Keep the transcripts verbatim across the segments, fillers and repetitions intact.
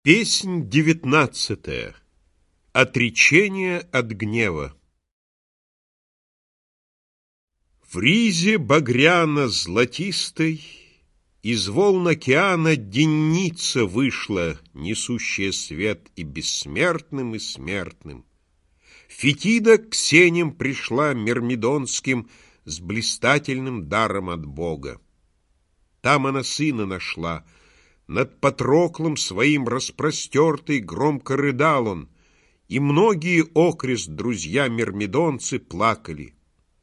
Песнь девятнадцатая. Отречение от гнева. В ризе багряно-золотистой из волн океана денница вышла, несущая свет и бессмертным, и смертным. Фетида к сеням пришла мирмидонским с блистательным даром от Бога. Там она сына нашла. Над Патроклом своим распростертый громко рыдал он, и многие окрест друзья мирмидонцы плакали.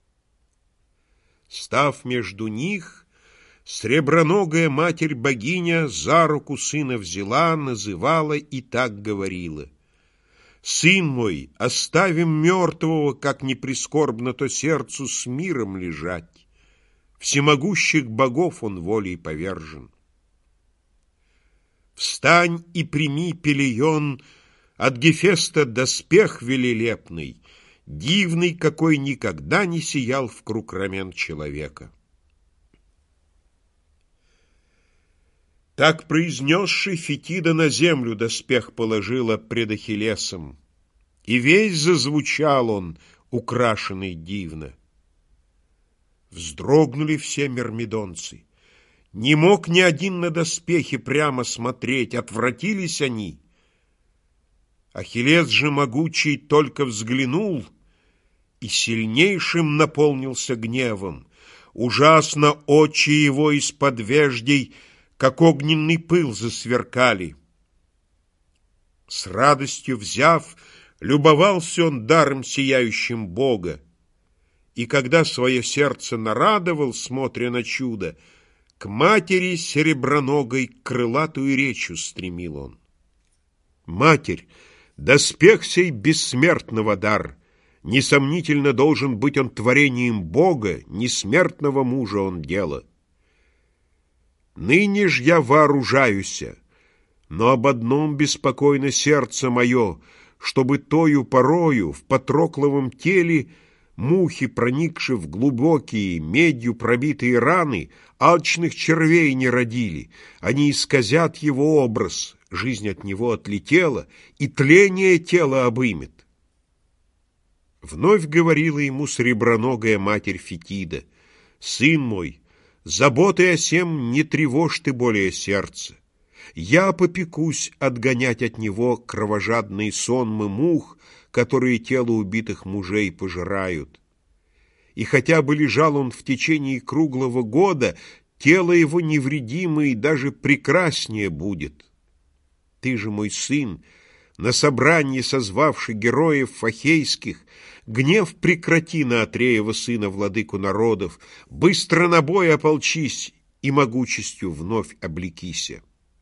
Став между них, среброногая матерь-богиня за руку сына взяла, называла и так говорила: «Сын мой, оставим мертвого, как ни прискорбно то сердцу, с миром лежать. Всемогущих богов он волей повержен. Встань и прими, Пелион, от Гефеста доспех велелепный, дивный, какой никогда не сиял в круг рамен человека». Так произнесший, Фетида на землю доспех положила пред Ахиллесом, и весь зазвучал он, украшенный дивно. Вздрогнули все мирмидонцы. Не мог ни один на доспехи прямо смотреть, отвратились они. Ахиллес же могучий только взглянул и сильнейшим наполнился гневом. Ужасно очи его из-под веждей, как огненный пыл, засверкали. С радостью взяв, любовался он даром сияющим Бога, и когда свое сердце нарадовал, смотря на чудо, к матери сереброногой крылатую речь устремил он: «Матерь, доспех сей бессмертного дар, несомнительно должен быть он творением Бога, несмертного мужа он дело. Ныне ж я вооружаюся, но об одном беспокойно сердце мое, чтобы тою порою в Патрокловом теле мухи, проникши в глубокие, медью пробитые раны, алчных червей не родили. Они исказят его образ, жизнь от него отлетела, и тление тела обымет». Вновь говорила ему среброногая матерь Фетида: «Сын мой, заботой о сем не тревожь ты более сердце. Я попекусь отгонять от него кровожадные сонмы мух, которые тело убитых мужей пожирают. И хотя бы лежал он в течение круглого года, тело его невредимое и даже прекраснее будет. Ты же, мой сын, на собрании созвавший героев фахейских, гнев прекрати на Атреева сына, владыку народов, быстро на бой ополчись и могучестью вновь облекися».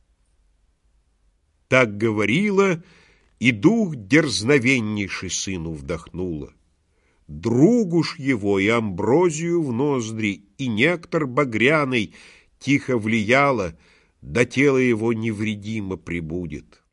Так говорила, и дух дерзновеннейший сыну вдохнула. Другу ж его и амброзию в ноздри, и нектар багряный тихо влияла, до тела его невредимо прибудет.